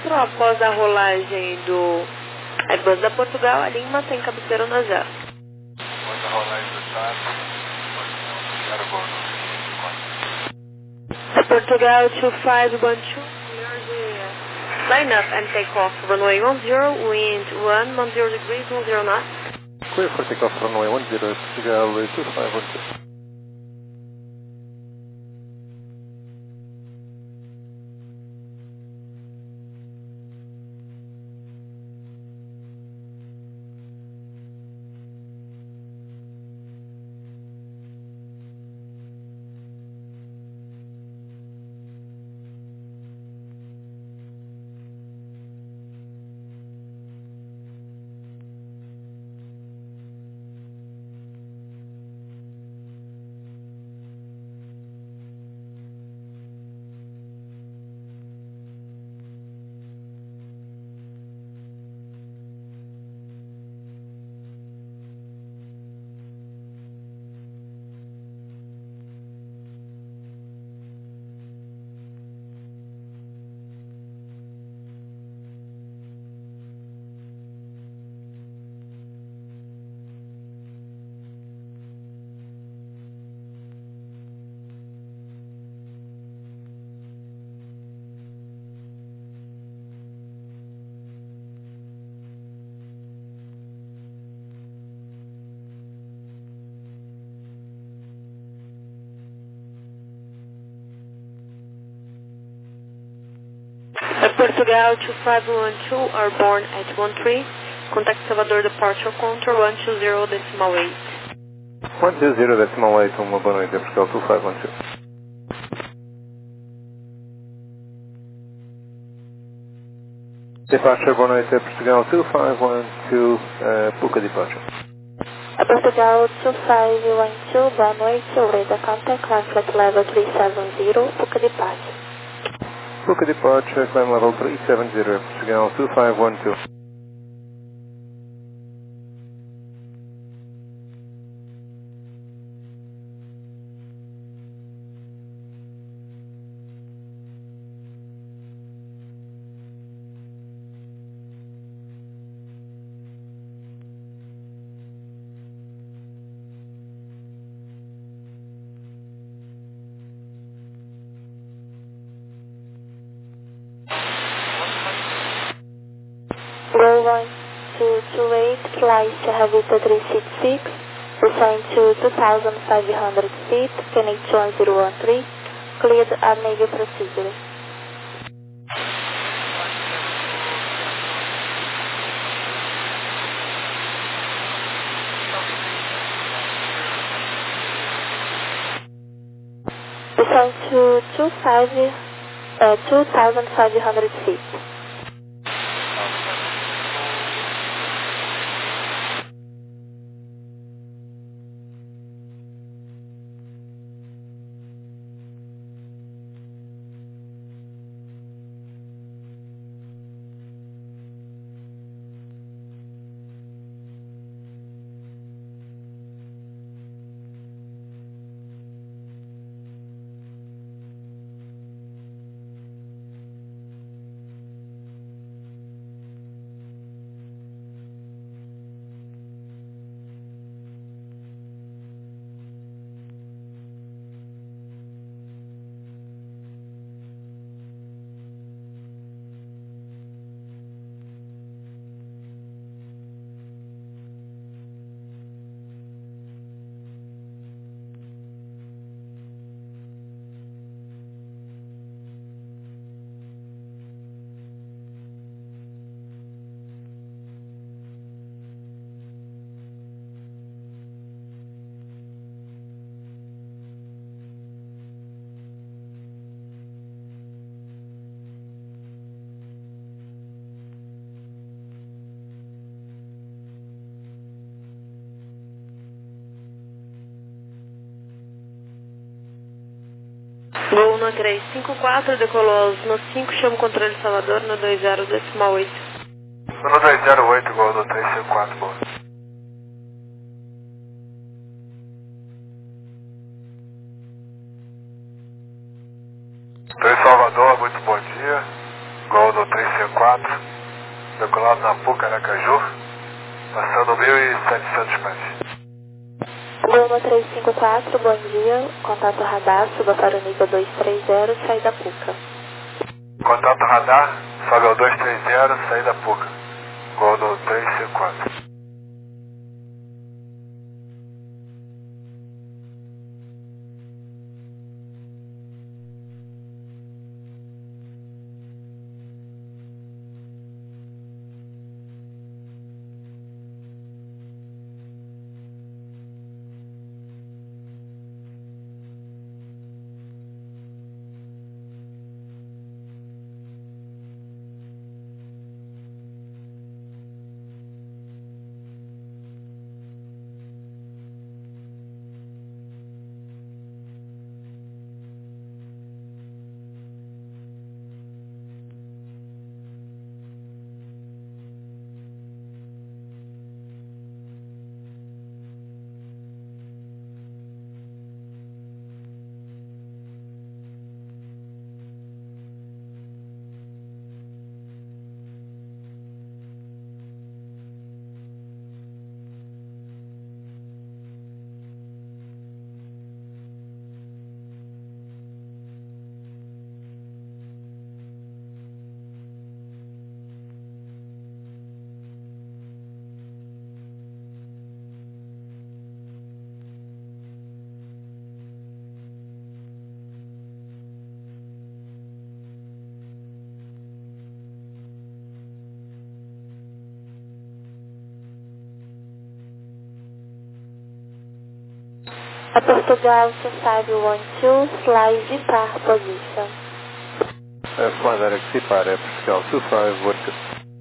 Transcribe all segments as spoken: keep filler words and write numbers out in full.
quatro, após a rolagem do Airbus da Portugal, a linha mantém cabeceira na zero. Após a rolagem do T A P, zero gol no Portugal two five one two, clear the line up and take off runway one zero, wind one, one zero degrees, one zero knots. Clear for takeoff runway one zero, Portugal two five one two. Portugal two five one two, airborne at one three. Contact Salvador departure control one two zero decimal eight. one two zero decimal eight, uma boa noite, Portugal two five one two. Departure, boa noite, Portugal two five one two, uh, Puka departure. Portugal two five one two, boa noite, Oreda contact, climb flight level three seven zero, Puka departure. Puka departure, climb level three seven zero, Portugal two five one two. Roll one two two eight, flight Havita three six six, descend to two thousand five hundred feet, Connect one zero one three, cleared a Navy procedure. Descend to two five, uh, two thousand five hundred feet. Gol no três cinco quatro, decolou no cinco, chama o controle de Salvador no dois zero decimal oito. No dois zero oito, gol no três cinco quatro, boa. Estou em Salvador, muito bom dia. Gol no três cinco quatro. sete sete mais. Goma três cinco quatro, bom dia. Contato radar, suba para o nível dois três zero, saída Puca. Contato radar, sobe ao dois três zero, saída Puca. Gol do três cinco quatro. A Portugal two five one two, fly depart position. Uh, fly direct depart, uh, Portugal two five one two.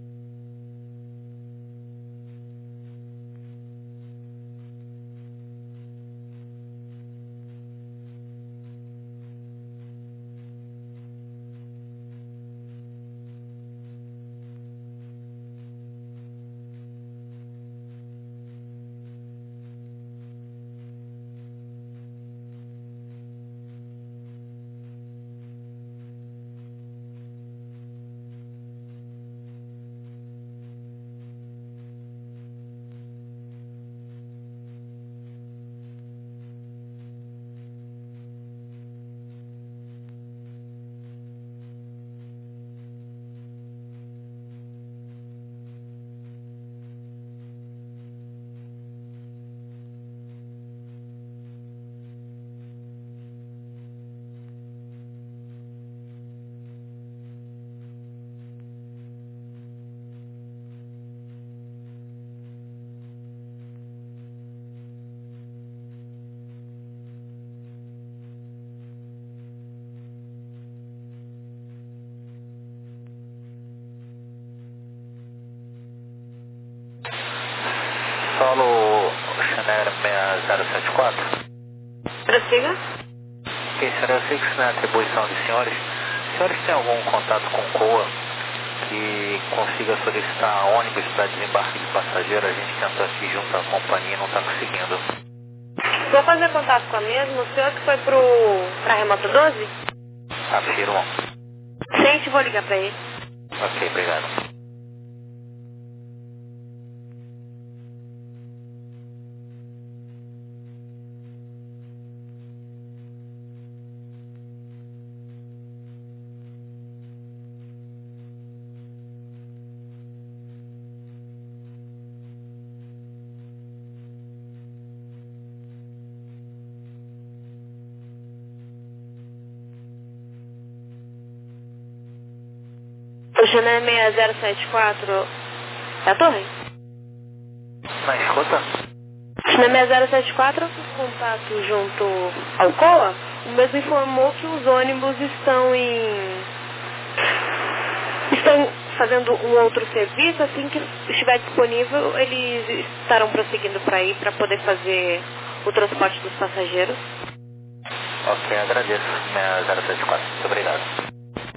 Solo Chanel seis zero sete quatro. Prossiga. Ok, senhor, eu sei que isso não é atribuição dos senhores. Os senhores têm algum contato com o C O A que consiga solicitar ônibus para desembarque de passageiro? A gente tentou aqui junto à companhia e não está conseguindo. Vou fazer contato com a mesma. O senhor que foi pro pra Remota doze? Afirmam. Gente, vou ligar pra ele. Ok, obrigado. O Chanel seis zero sete quatro é a torre? Na escuta? Chanel seis zero sete quatro, contato junto ao C O A, o mesmo informou que os ônibus estão em... estão fazendo um outro serviço. Assim que estiver disponível, eles estarão prosseguindo para ir para poder fazer o transporte dos passageiros. Ok, agradeço. seis zero sete quatro, muito obrigado.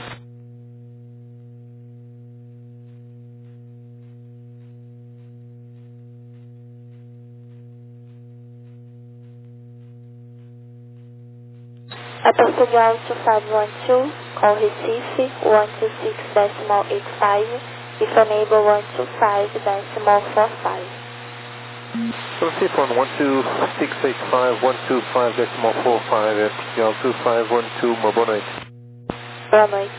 A Portugal two five one two, call Recife one two six decimal eight five, if enable one two five decimal four five. Recife on one two six eight five one two five decimal four five at Portugal two five one two, uma boa noite. Boa noite.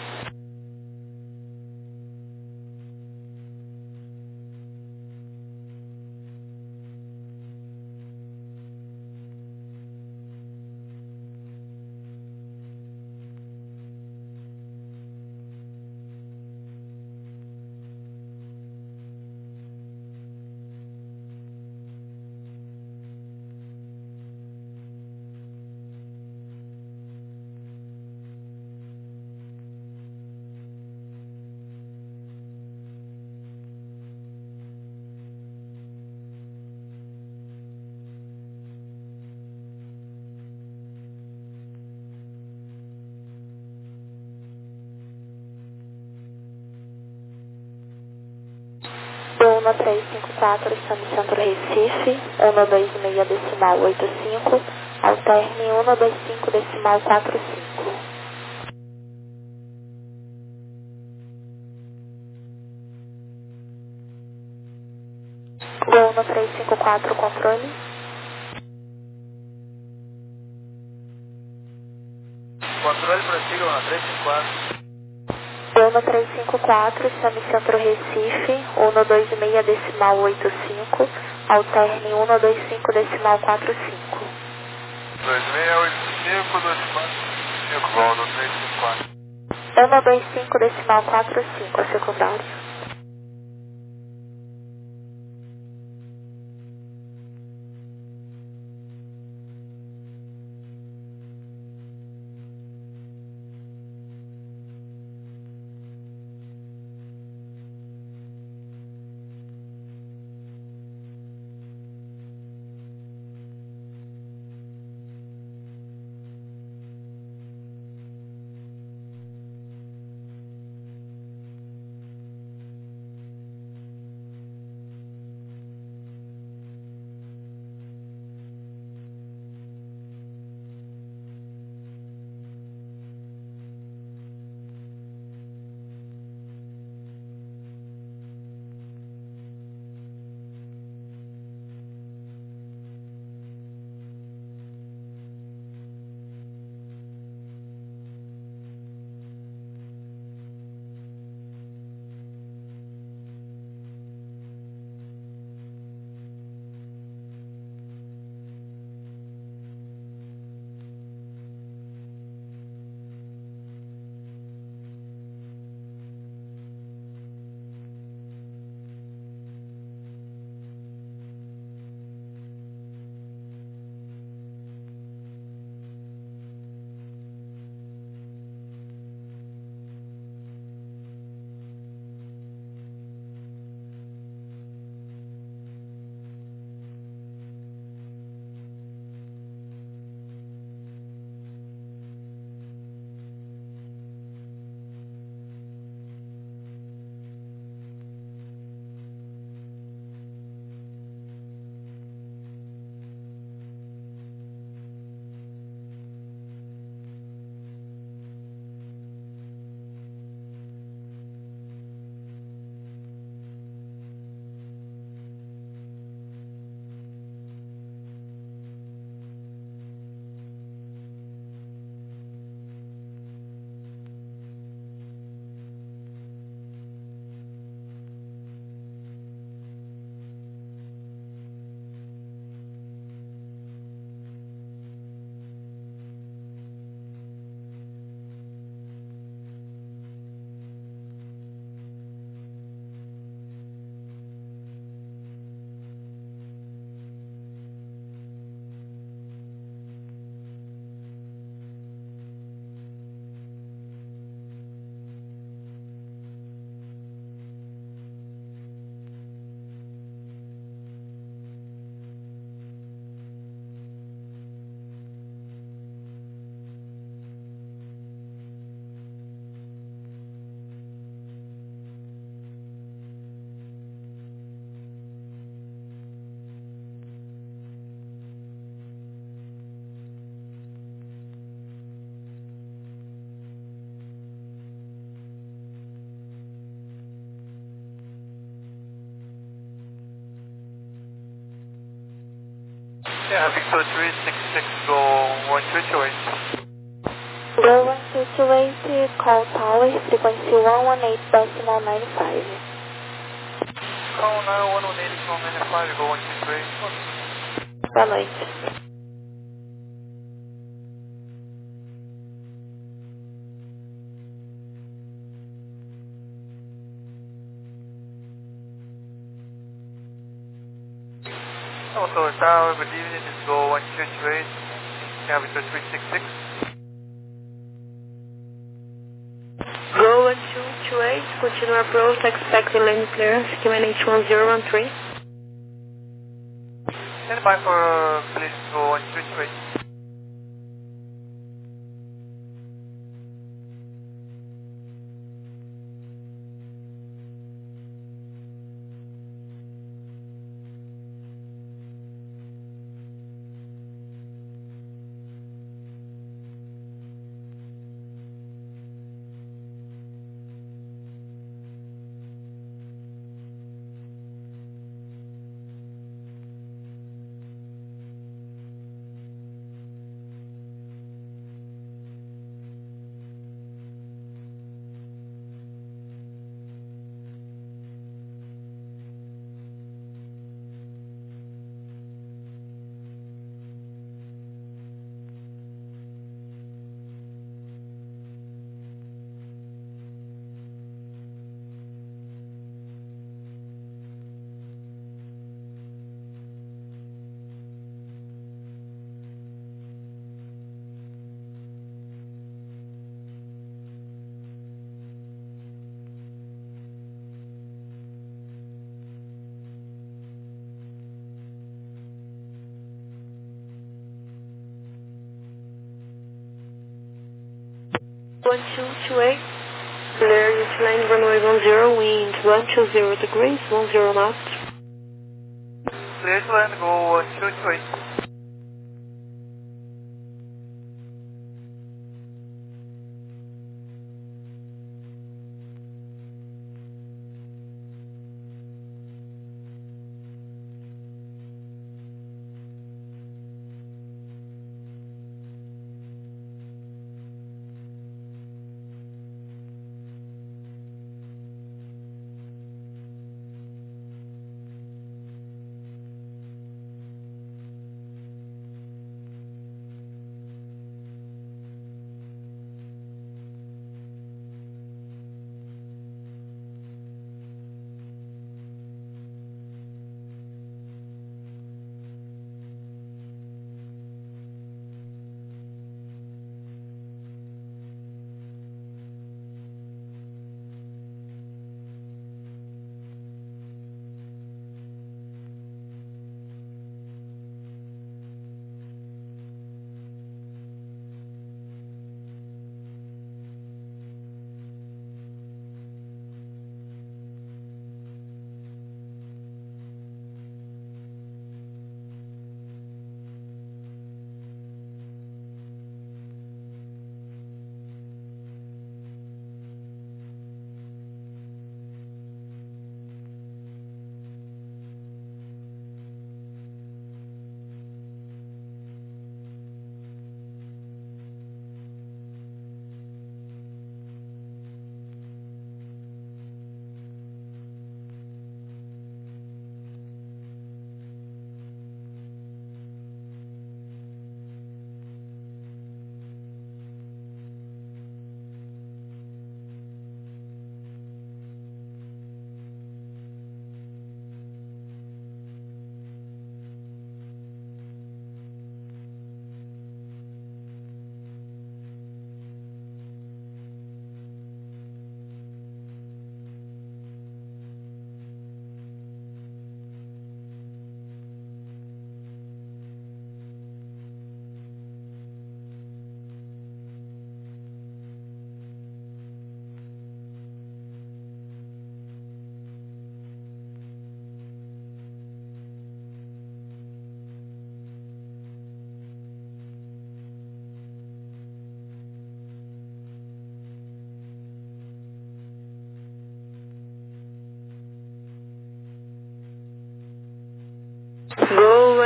um três cinco quatro, estamos Centro Recife, um dois seis decimal oito cinco, alterne um dois cinco decimal quatro cinco. um três cinco quatro, controle. Controle, prossiga, um três cinco quatro. um três cinco quatro, estamos Centro Recife, um dois seis decimal oito cinco, alterne um dois cinco decimal quatro cinco. dois seis oito cinco, dois quatro cinco, voo no três cinco quatro. um dois cinco decimal quatro cinco, a secundária. Yeah, Victor three six six, go one two two eight. Go one two two eight, call tower, frequency one one eight decimal nine five. Call nine one one eight decimal nine five, go one two two eight. Boa noite. Also, tower, good evening, this is go one two two eight, yeah, Victor three six six. Go one two two eight, continue approach, expecting lane clearance, Q N H one zero one three. Stand by for, uh, please, go one two two eight. one two two eight, clear unit line runway one zero, wind one two zero degrees, one zero knots. Clear to land, go one two two eight.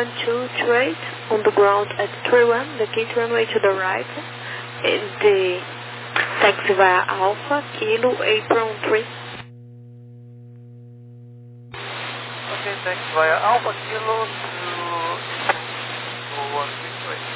one two two eight on the ground at three one, the gate runway to the right. The taxi via Alpha, Kilo, Apron three. Okay, taxi via Alpha, Kilo to one three two eight.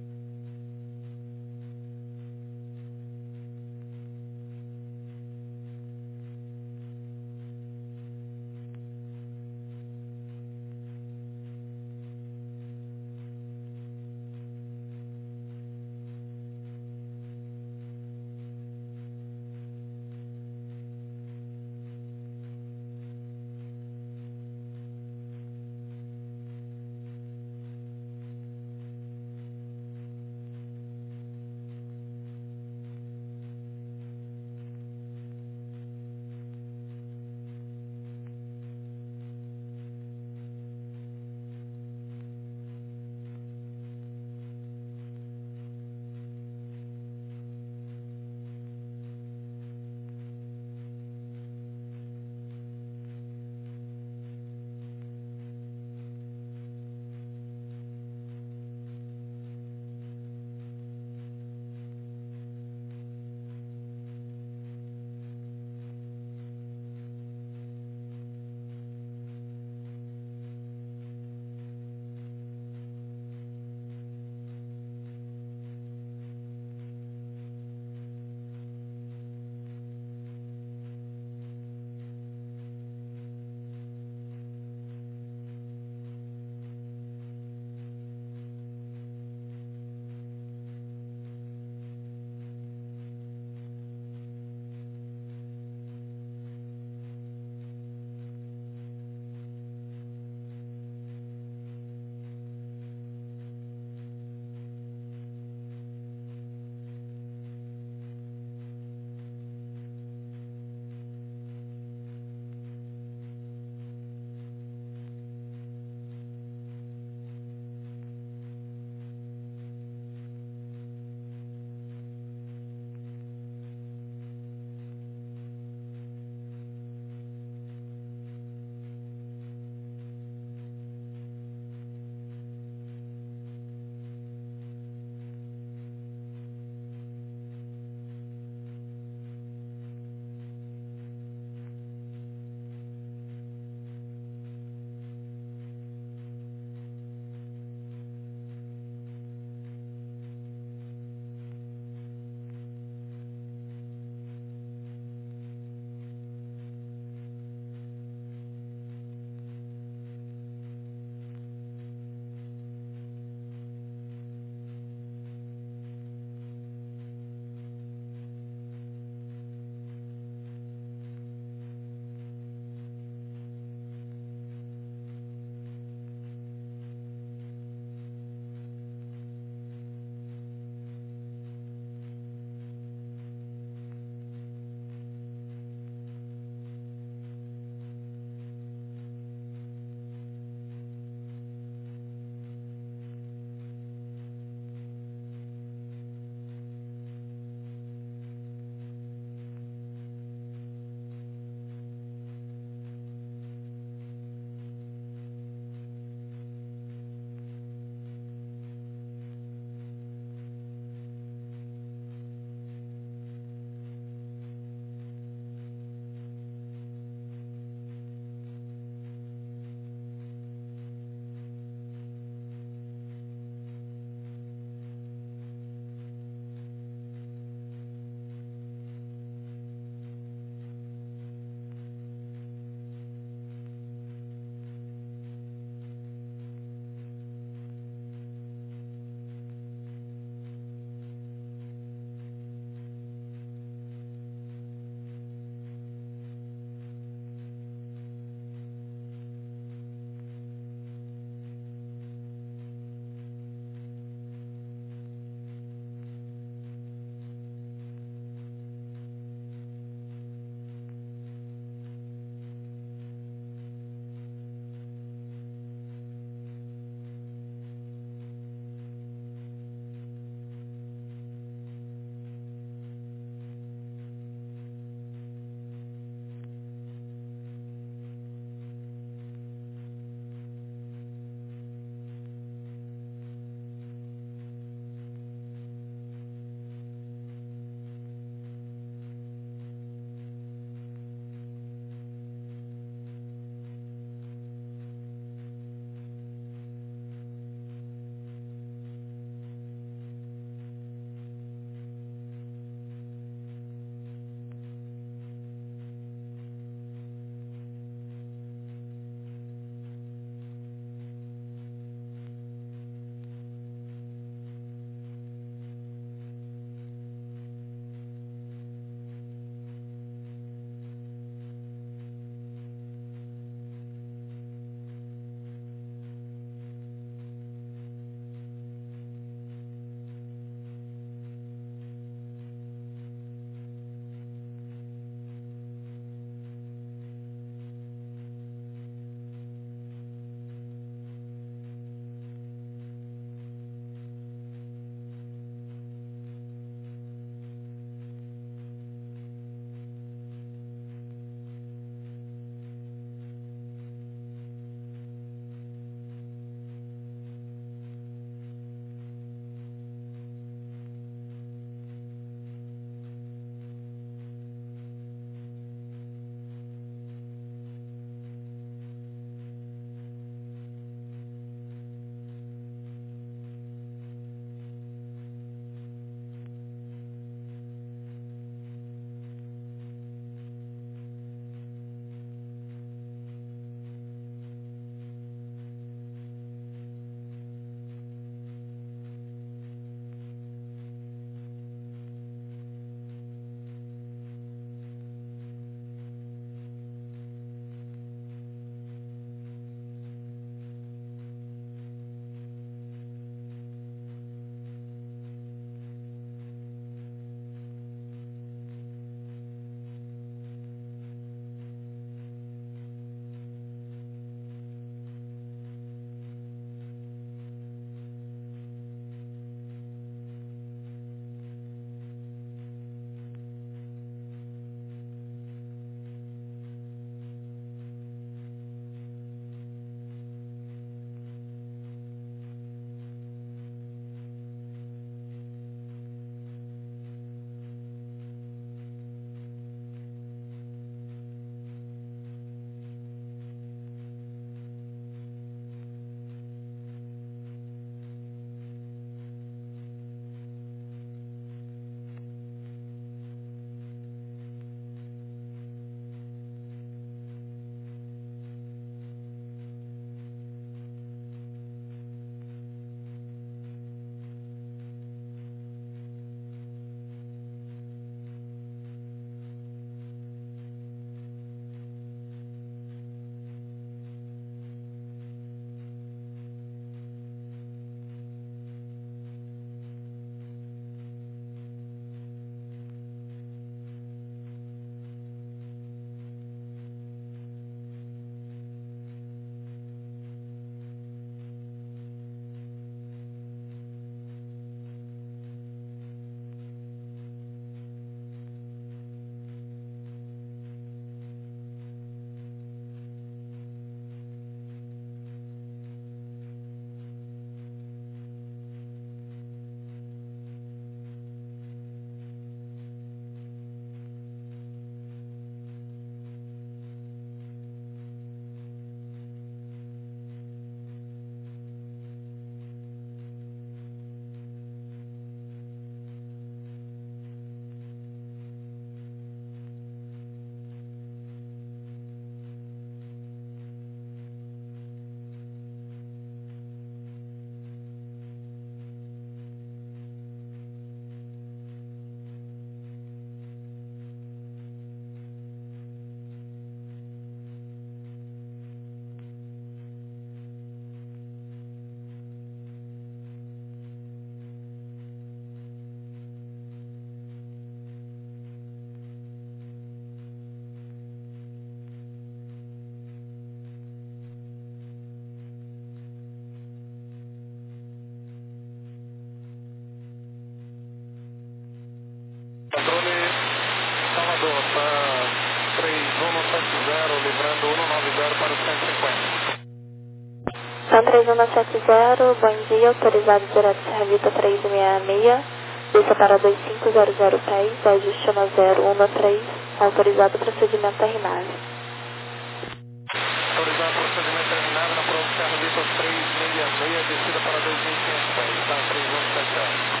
zero para o cento e cinquenta. Sun três um sete zero, bom dia, autorizado direto Serra Vita três seis seis, desça para dois cinco zero zero pés, ajuste no zero um três, autorizado procedimento terminado. Autorizado procedimento terminado na prova Serra Vita três seis seis, descida para dois mil e quinhentos pés, Sun três um sete zero.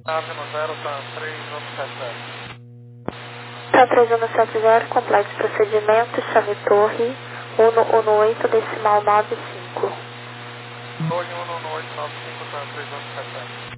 nove um zero, TAM três um sete zero. TAM três um sete zero, complexo procedimento, chame torre um um oito, decimal nove cinco. Torre um um oito nove cinco, TAM três um sete zero.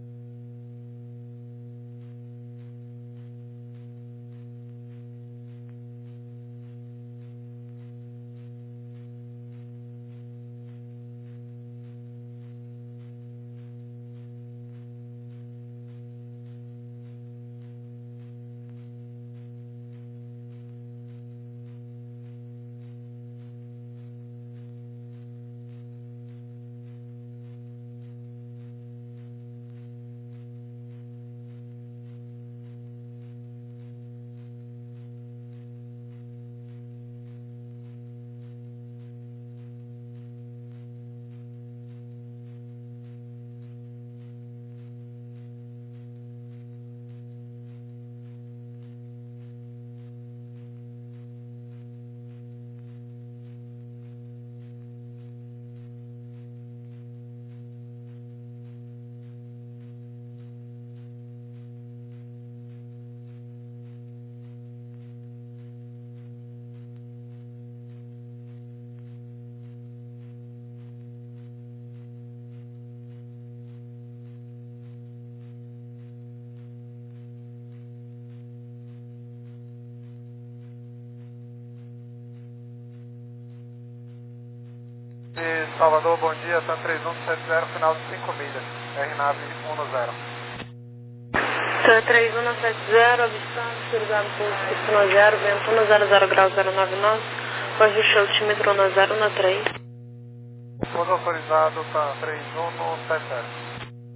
De Salvador, bom dia, TAM três um sete zero, final de cinco milhas, R nave um zero. TAM três um sete zero, avistado, cruzado por um zero, vento um zero zero grau zero nove nove, ajuste altímetro um zero um três. Pouso autorizado, TAM três um sete zero.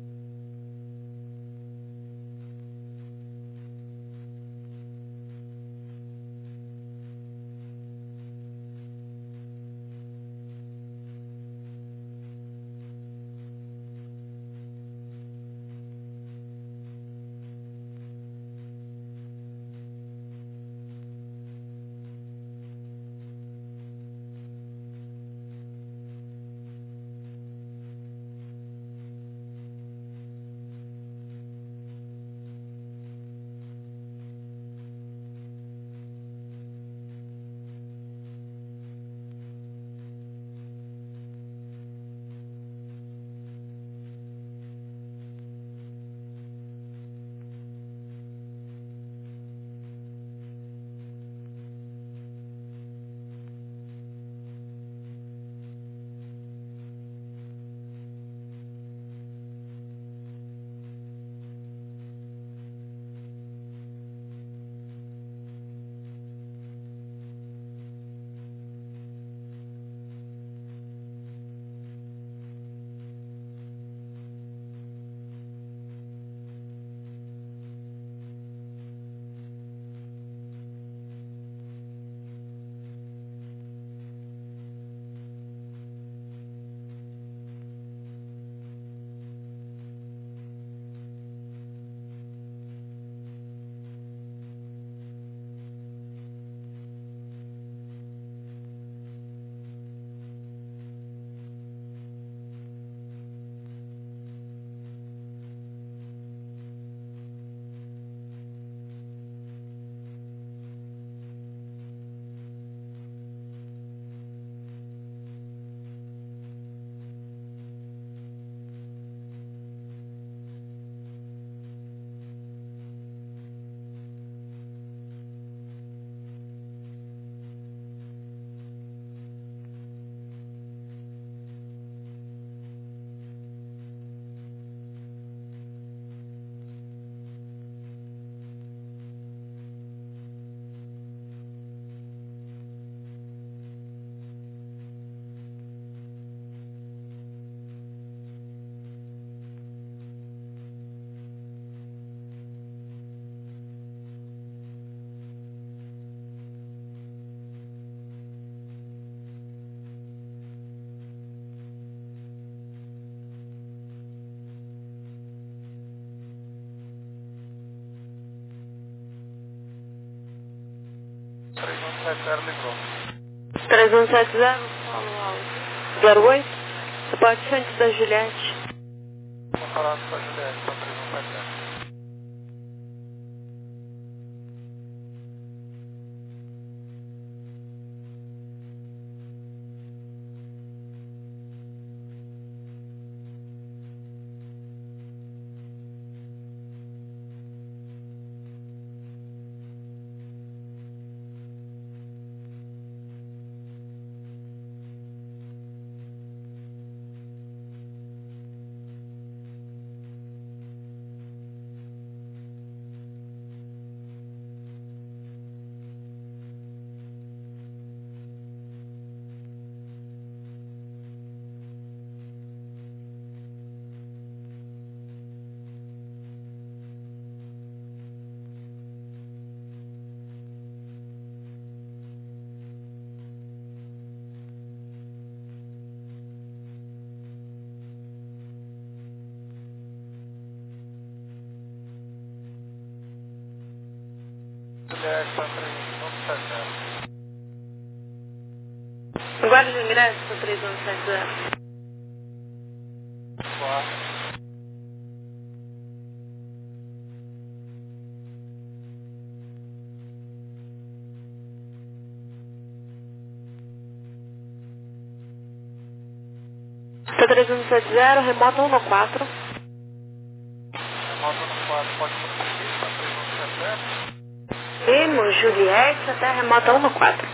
três um sete zero livrou. três um sete zero, falo alto. zero oito, você pode ser antes da Juliette. Vou falar com a Juliette, três um sete zero. Horário de ingresso para três um sete zero. três um sete zero, remota um no quatro. Remota no quatro, pode mudar para três um sete zero? Limo, Juliette, até remota um no quatro.